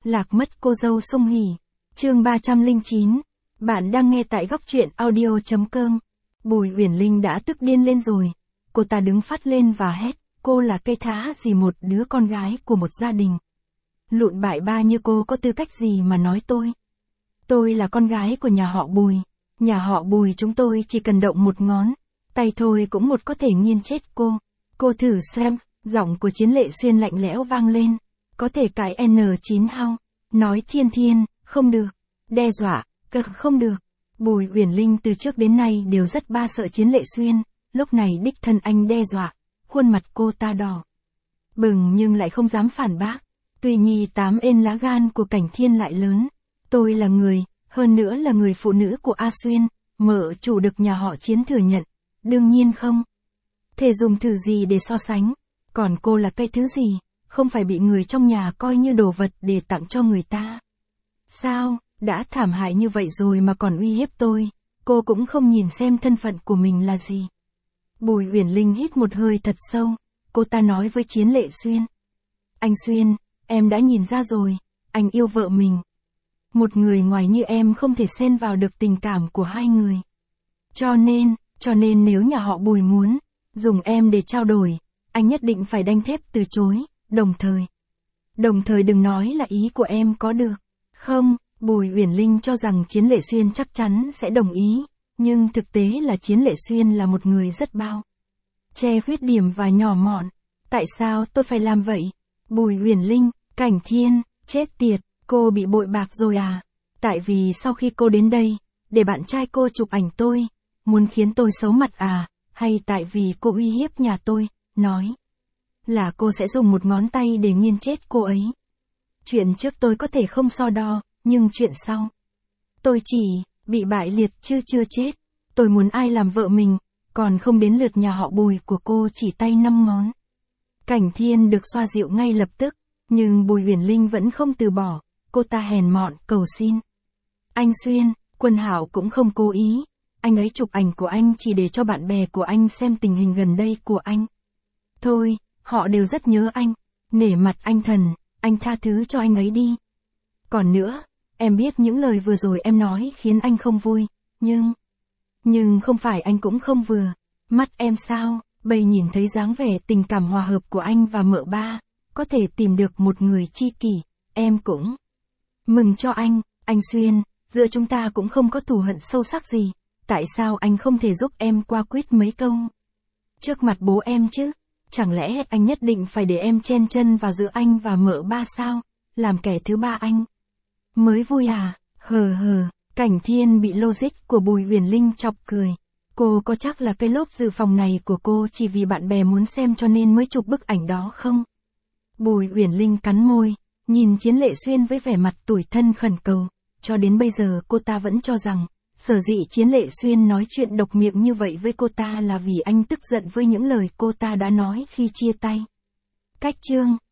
Lạc mất cô dâu Sung Hỉ. Chương 309. Bạn đang nghe tại góc truyện audio.com. Bùi Uyển Linh đã tức điên lên rồi. Cô ta đứng phát lên và hét, cô là cây thá gì một đứa con gái của một gia đình. Lụn bại ba như cô có tư cách gì mà nói tôi? Tôi là con gái của nhà họ Bùi. Nhà họ Bùi chúng tôi chỉ cần động một ngón tay thôi cũng có thể nghiền chết cô. Cô thử xem, giọng của Chiến Lệ Xuyên lạnh lẽo vang lên. Có thể cãi N9 hao. Nói thiên, không được. Đe dọa, không được. Bùi Uyển Linh từ trước đến nay đều rất ba sợ Chiến Lệ Xuyên. Lúc này đích thân anh đe dọa, khuôn mặt cô ta đỏ bừng nhưng lại không dám phản bác. Tuy nhi tám ên lá gan của Cảnh Thiên lại lớn. Tôi là người, hơn nữa là người phụ nữ của A Xuyên, mợ chủ được nhà họ Chiến thừa nhận. Đương nhiên không thể dùng thứ gì để so sánh. Còn cô là cây thứ gì, không phải bị người trong nhà coi như đồ vật để tặng cho người ta. Sao, đã thảm hại như vậy rồi mà còn uy hiếp tôi, cô cũng không nhìn xem thân phận của mình là gì. Bùi Uyển Linh hít một hơi thật sâu, cô ta nói với Chiến Lệ Xuyên. Anh Xuyên, em đã nhìn ra rồi, anh yêu vợ mình. Một người ngoài như em không thể xen vào được tình cảm của hai người. Cho nên nếu nhà họ Bùi muốn dùng em để trao đổi, anh nhất định phải đanh thép từ chối, đồng thời đừng nói là ý của em có được không? Bùi Uyển Linh cho rằng Chiến Lệ Xuyên chắc chắn sẽ đồng ý, nhưng thực tế là Chiến Lệ Xuyên là một người rất bao che khuyết điểm và nhỏ mọn. Tại sao tôi phải làm vậy? Bùi Uyển Linh, Cảnh Thiên, chết tiệt, cô bị bội bạc rồi à? Tại vì sau khi cô đến đây, để bạn trai cô chụp ảnh tôi, muốn khiến tôi xấu mặt à? Hay tại vì cô uy hiếp nhà tôi, nói là cô sẽ dùng một ngón tay để nghiền chết cô ấy? Chuyện trước tôi có thể không so đo, nhưng chuyện sau, tôi chỉ bị bại liệt chứ chưa chết. Tôi muốn ai làm vợ mình, còn không đến lượt nhà họ Bùi của cô chỉ tay 5 ngón. Cảnh Thiên được xoa dịu ngay lập tức, nhưng Bùi Uyển Linh vẫn không từ bỏ, cô ta hèn mọn cầu xin. Anh Xuyên, Quân Hảo cũng không cố ý, anh ấy chụp ảnh của anh chỉ để cho bạn bè của anh xem tình hình gần đây của anh. Thôi, họ đều rất nhớ anh, nể mặt anh thần, anh tha thứ cho anh ấy đi. Còn nữa, em biết những lời vừa rồi em nói khiến anh không vui, nhưng không phải anh cũng không vừa mắt em sao? Bây nhìn thấy dáng vẻ tình cảm hòa hợp của anh và mợ ba, có thể tìm được một người tri kỷ, em cũng mừng cho anh Xuyên, giữa chúng ta cũng không có thù hận sâu sắc gì, tại sao anh không thể giúp em qua quýt mấy câu trước mặt bố em chứ? Chẳng lẽ anh nhất định phải để em chen chân vào giữa anh và mợ ba sao? Làm kẻ thứ ba anh mới vui à? Cảnh Thiên bị logic của Bùi Uyển Linh chọc cười. Cô có chắc là cây lốp dự phòng này của cô chỉ vì bạn bè muốn xem cho nên mới chụp bức ảnh đó không? Bùi Uyển Linh cắn môi, nhìn Chiến Lệ Xuyên với vẻ mặt tủi thân khẩn cầu. Cho đến bây giờ cô ta vẫn cho rằng, sở dĩ Chiến Lệ Xuyên nói chuyện độc miệng như vậy với cô ta là vì anh tức giận với những lời cô ta đã nói khi chia tay. Cách chương